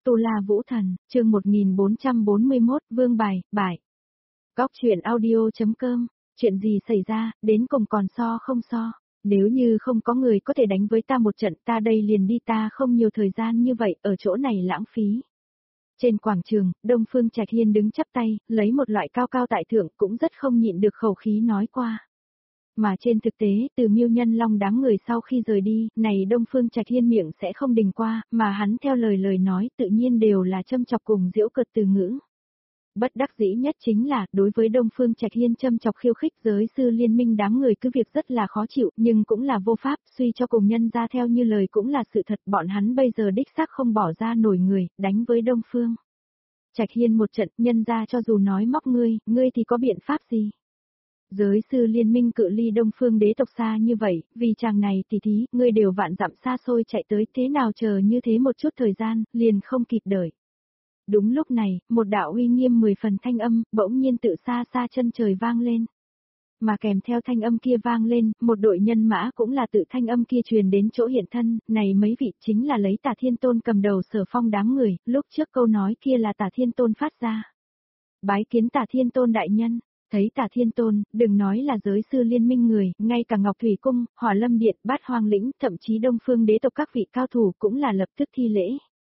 Tu La Vũ Thần, chương 1441, Vương Bài, Bại. Góc truyện audio.com, chuyện gì xảy ra, đến cùng còn so không so. Nếu như không có người có thể đánh với ta một trận, ta đây liền đi, ta không nhiều thời gian như vậy, ở chỗ này lãng phí. Trên quảng trường, Đông Phương Trạch Hiên đứng chắp tay, lấy một loại cao cao tại thượng, cũng rất không nhịn được khẩu khí nói qua. Mà trên thực tế, từ Miêu Nhân Long đám người sau khi rời đi, này Đông Phương Trạch Hiên miệng sẽ không đình qua, mà hắn theo lời nói tự nhiên đều là châm chọc cùng giễu cợt từ ngữ. Bất đắc dĩ nhất chính là, đối với Đông Phương Trạch Hiên châm chọc khiêu khích giới sư liên minh đám người cứ việc rất là khó chịu, nhưng cũng là vô pháp, suy cho cùng nhân ra theo như lời cũng là sự thật, bọn hắn bây giờ đích xác không bỏ ra nổi người, đánh với Đông Phương Trạch Hiên một trận, nhân ra cho dù nói móc ngươi thì có biện pháp gì? Giới sư liên minh cự ly Đông Phương đế tộc xa như vậy, vì chàng này tỷ thí, ngươi đều vạn dặm xa xôi chạy tới, thế nào chờ như thế một chút thời gian, liền không kịp đợi. Đúng lúc này, một đạo uy nghiêm 10 phần thanh âm, bỗng nhiên tự xa xa chân trời vang lên. Mà kèm theo thanh âm kia vang lên, một đội nhân mã cũng là tự thanh âm kia truyền đến chỗ hiện thân, này mấy vị chính là lấy Tả Thiên Tôn cầm đầu Sở Phong đám người, lúc trước câu nói kia là Tả Thiên Tôn phát ra. Bái kiến Tả Thiên Tôn đại nhân. Thấy Tả Thiên Tôn, đừng nói là giới sư liên minh người, ngay cả Ngọc Thủy Cung, Hỏa Lâm Điện, Bát Hoang Lĩnh, thậm chí Đông Phương đế tộc các vị cao thủ cũng là lập tức thi lễ.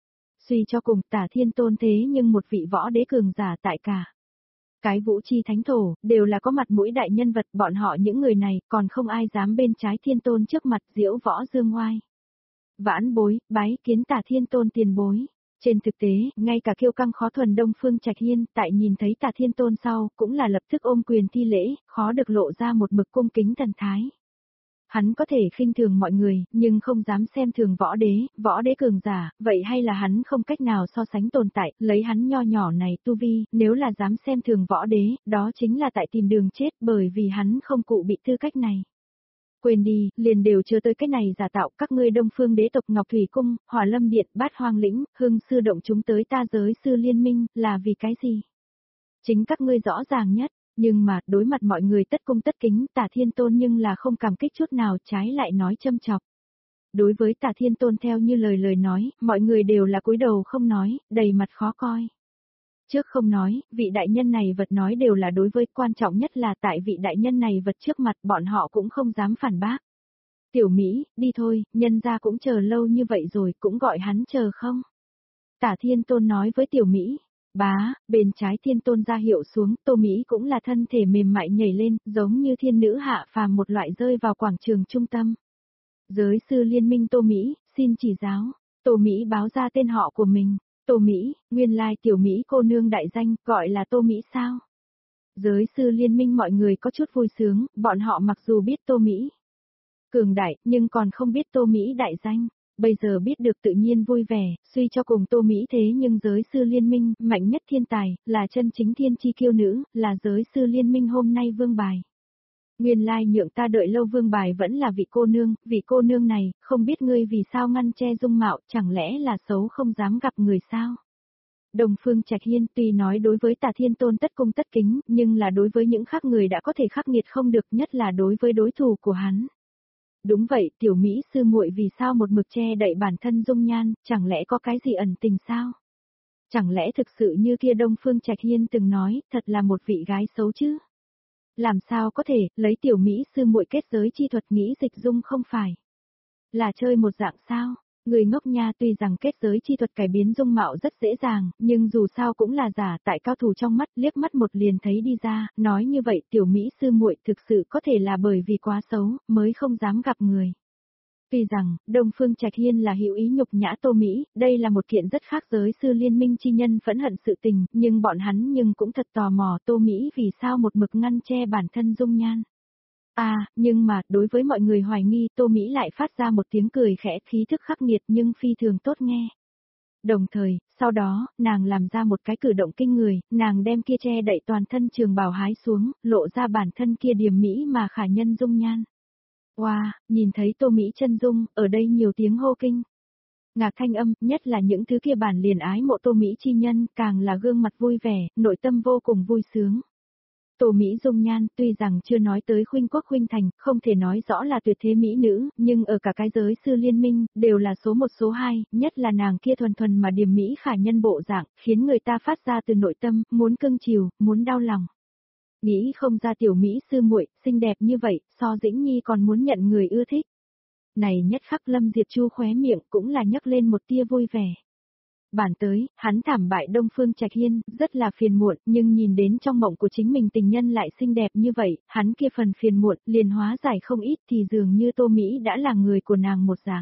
Suy cho cùng, Tả Thiên Tôn thế nhưng một vị võ đế cường giả tại cả cái Vũ Chi Thánh Thổ, đều là có mặt mũi đại nhân vật, bọn họ những người này, còn không ai dám bên trái Thiên Tôn trước mặt diễu võ dương ngoai. Vãn bối, bái kiến Tả Thiên Tôn tiền bối. Trên thực tế, ngay cả kiêu căng khó thuần Đông Phương Trạch Hiên, tại nhìn thấy Tả Thiên Tôn sau, cũng là lập tức ôm quyền thi lễ, khó được lộ ra một mực cung kính thần thái. Hắn có thể khinh thường mọi người, nhưng không dám xem thường võ đế cường giả, vậy hay là hắn không cách nào so sánh tồn tại, lấy hắn nho nhỏ này tu vi, nếu là dám xem thường võ đế, đó chính là tại tìm đường chết, bởi vì hắn không cụ bị tư cách này. Quên đi, liền đều chưa tới cái này giả tạo, các ngươi Đông Phương đế tộc Ngọc Thủy Cung, Hỏa Lâm Điện, Bát Hoang Lĩnh, Hưng sư động chúng tới ta giới sư liên minh, là vì cái gì? Chính các ngươi rõ ràng nhất, nhưng mà, đối mặt mọi người tất cung tất kính, Tả Thiên Tôn nhưng là không cảm kích chút nào, trái lại nói châm chọc. Đối với Tả Thiên Tôn theo như lời nói, mọi người đều là cúi đầu không nói, đầy mặt khó coi. Trước không nói, vị đại nhân này vật nói đều là đối với, quan trọng nhất là tại vị đại nhân này vật trước mặt bọn họ cũng không dám phản bác. Tiểu Mỹ, đi thôi, nhân gia cũng chờ lâu như vậy rồi, cũng gọi hắn chờ không? Tả Thiên Tôn nói với Tiểu Mỹ. Bá, bên trái Thiên Tôn ra hiệu xuống, Tô Mỹ cũng là thân thể mềm mại nhảy lên, giống như thiên nữ hạ phàm một loại rơi vào quảng trường trung tâm. Giới sư liên minh Tô Mỹ, xin chỉ giáo. Tô Mỹ báo ra tên họ của mình. Tô Mỹ, nguyên lai Tiểu Mỹ cô nương đại danh, gọi là Tô Mỹ sao? Giới sư liên minh mọi người có chút vui sướng, bọn họ mặc dù biết Tô Mỹ cường đại, nhưng còn không biết Tô Mỹ đại danh. Bây giờ biết được tự nhiên vui vẻ, suy cho cùng Tô Mỹ thế nhưng giới sư liên minh, mạnh nhất thiên tài, là chân chính thiên chi kiêu nữ, là giới sư liên minh hôm nay vương bài. Nguyên lai nhượng ta đợi lâu vương bài vẫn là vị cô nương này, không biết ngươi vì sao ngăn che dung mạo, chẳng lẽ là xấu không dám gặp người sao? Đông Phương Trạch Hiên tuy nói đối với Tả Thiên Tôn tất cung tất kính, nhưng là đối với những khác người đã có thể khắc nghiệt không được, nhất là đối với đối thủ của hắn. Đúng vậy, Tiểu Mỹ sư muội vì sao một mực che đậy bản thân dung nhan, chẳng lẽ có cái gì ẩn tình sao? Chẳng lẽ thực sự như kia Đông Phương Trạch Hiên từng nói, thật là một vị gái xấu chứ? Làm sao có thể, lấy Tiểu Mỹ sư muội kết giới chi thuật nghĩ dịch dung không phải là chơi một dạng sao? Người ngốc nha, tuy rằng kết giới chi thuật cải biến dung mạo rất dễ dàng, nhưng dù sao cũng là giả, tại cao thủ trong mắt, liếc mắt một liền thấy đi ra, nói như vậy Tiểu Mỹ sư muội thực sự có thể là bởi vì quá xấu, mới không dám gặp người. Tuy rằng, Đông Phương Trạch Hiên là hữu ý nhục nhã Tô Mỹ, đây là một kiện rất khác giới sư liên minh chi nhân phẫn hận sự tình, nhưng bọn hắn cũng thật tò mò Tô Mỹ vì sao một mực ngăn che bản thân dung nhan. Nhưng mà, đối với mọi người hoài nghi, Tô Mỹ lại phát ra một tiếng cười khẽ, khí thức khắc nghiệt nhưng phi thường tốt nghe. Đồng thời, sau đó, nàng làm ra một cái cử động kinh người, nàng đem kia che đậy toàn thân trường bào hái xuống, lộ ra bản thân kia điềm mỹ mà khả nhân dung nhan. Wow, nhìn thấy Tô Mỹ chân dung, ở đây nhiều tiếng hô kinh ngạc thanh âm, nhất là những thứ kia bản liền ái mộ Tô Mỹ chi nhân, càng là gương mặt vui vẻ, nội tâm vô cùng vui sướng. Tô Mỹ dung nhan tuy rằng chưa nói tới khuynh quốc khuynh thành, không thể nói rõ là tuyệt thế mỹ nữ, nhưng ở cả cái giới sư liên minh, đều là số một số hai, nhất là nàng kia thuần thuần mà điềm mỹ khả nhân bộ dạng, khiến người ta phát ra từ nội tâm, muốn cưng chiều, muốn đau lòng. Nghĩ không ra tiểu Mỹ sư muội, xinh đẹp như vậy, so Dĩnh Nhi còn muốn nhận người ưa thích. Này nhất khắc Lâm Diệp Chu khóe miệng cũng là nhấc lên một tia vui vẻ. Bản tới, hắn thảm bại Đông Phương Trạch Hiên, rất là phiền muộn, nhưng nhìn đến trong mộng của chính mình tình nhân lại xinh đẹp như vậy, hắn kia phần phiền muộn, liền hóa giải không ít thì dường như Tô Mỹ đã là người của nàng một dạng.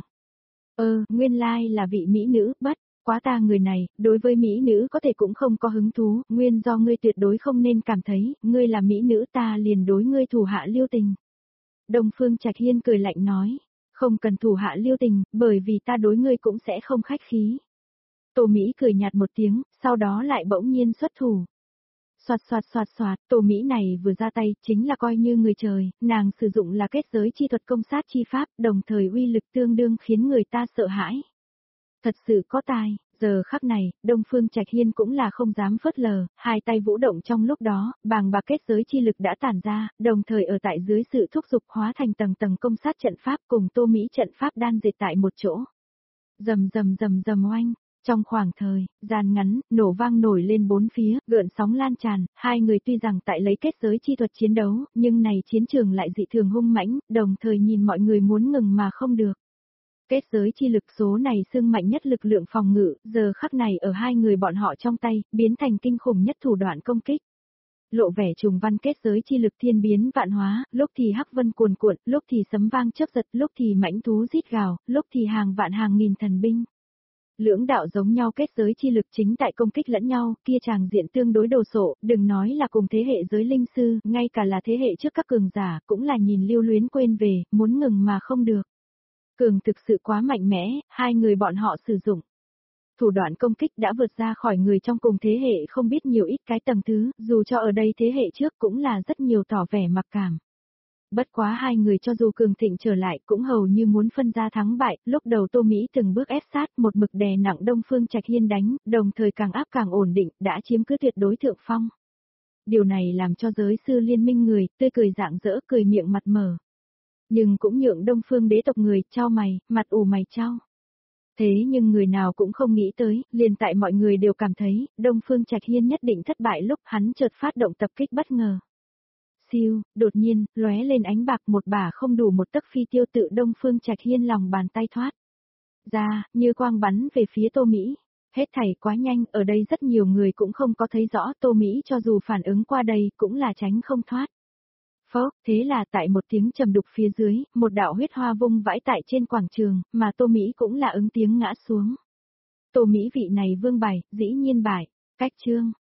Nguyên lai là vị Mỹ nữ, bất quá ta người này, đối với Mỹ nữ có thể cũng không có hứng thú, nguyên do ngươi tuyệt đối không nên cảm thấy, ngươi là Mỹ nữ ta liền đối ngươi thủ hạ lưu tình. Đông Phương Trạch Hiên cười lạnh nói, không cần thủ hạ lưu tình, bởi vì ta đối ngươi cũng sẽ không khách khí. Tô Mỹ cười nhạt một tiếng, sau đó lại bỗng nhiên xuất thủ. Soạt soạt soạt soạt, Tô Mỹ này vừa ra tay, chính là coi như người trời, nàng sử dụng là kết giới chi thuật công sát chi pháp, đồng thời uy lực tương đương khiến người ta sợ hãi. Thật sự có tài, giờ khắc này, Đông Phương Trạch Hiên cũng là không dám phớt lờ, hai tay vũ động trong lúc đó, bàng bạc kết giới chi lực đã tản ra, đồng thời ở tại dưới sự thúc giục hóa thành tầng tầng công sát trận pháp cùng Tô Mỹ trận pháp đan dệt tại một chỗ. Rầm rầm rầm rầm oanh. Trong khoảng thời gian ngắn, nổ vang nổi lên bốn phía, gợn sóng lan tràn, hai người tuy rằng tại lấy kết giới chi thuật chiến đấu, nhưng này chiến trường lại dị thường hung mãnh, đồng thời nhìn mọi người muốn ngừng mà không được. Kết giới chi lực số này xưng mạnh nhất lực lượng phòng ngự, giờ khắc này ở hai người bọn họ trong tay, biến thành kinh khủng nhất thủ đoạn công kích. Lộ vẻ trùng văn kết giới chi lực thiên biến vạn hóa, lúc thì hắc vân cuồn cuộn, lúc thì sấm vang chớp giật, lúc thì mãnh thú rít gào, lúc thì hàng vạn hàng nghìn thần binh. Lưỡng đạo giống nhau kết giới chi lực chính tại công kích lẫn nhau, kia tràng diện tương đối đồ sộ, đừng nói là cùng thế hệ giới linh sư, ngay cả là thế hệ trước các cường giả, cũng là nhìn lưu luyến quên về, muốn ngừng mà không được. Cường thực sự quá mạnh mẽ, hai người bọn họ sử dụng. Thủ đoạn công kích đã vượt ra khỏi người trong cùng thế hệ không biết nhiều ít cái tầng thứ, dù cho ở đây thế hệ trước cũng là rất nhiều tỏ vẻ mặc cảm. Bất quá hai người cho dù cường thịnh trở lại cũng hầu như muốn phân ra thắng bại, lúc đầu Tô Mỹ từng bước ép sát một mực đè nặng Đông Phương Trạch Hiên đánh, đồng thời càng áp càng ổn định, đã chiếm cứ tuyệt đối thượng phong. Điều này làm cho giới sư liên minh người, tươi cười rạng rỡ cười miệng mặt mở. Nhưng cũng nhượng Đông Phương đế tộc người, chau mày, mặt ủ mày chau. Thế nhưng người nào cũng không nghĩ tới, liền tại mọi người đều cảm thấy, Đông Phương Trạch Hiên nhất định thất bại lúc hắn chợt phát động tập kích bất ngờ. Siêu, đột nhiên, lóe lên ánh bạc một bả không đủ một tấc phi tiêu tự Đông Phương Trạch Hiên lòng bàn tay thoát ra, như quang bắn về phía Tô Mỹ. Hết thảy quá nhanh, ở đây rất nhiều người cũng không có thấy rõ Tô Mỹ cho dù phản ứng qua đây cũng là tránh không thoát. Phốc, thế là tại một tiếng trầm đục phía dưới, một đạo huyết hoa vung vãi tại trên quảng trường, mà Tô Mỹ cũng là ứng tiếng ngã xuống. Tô Mỹ vị này vương bài, dĩ nhiên bại, cách chương.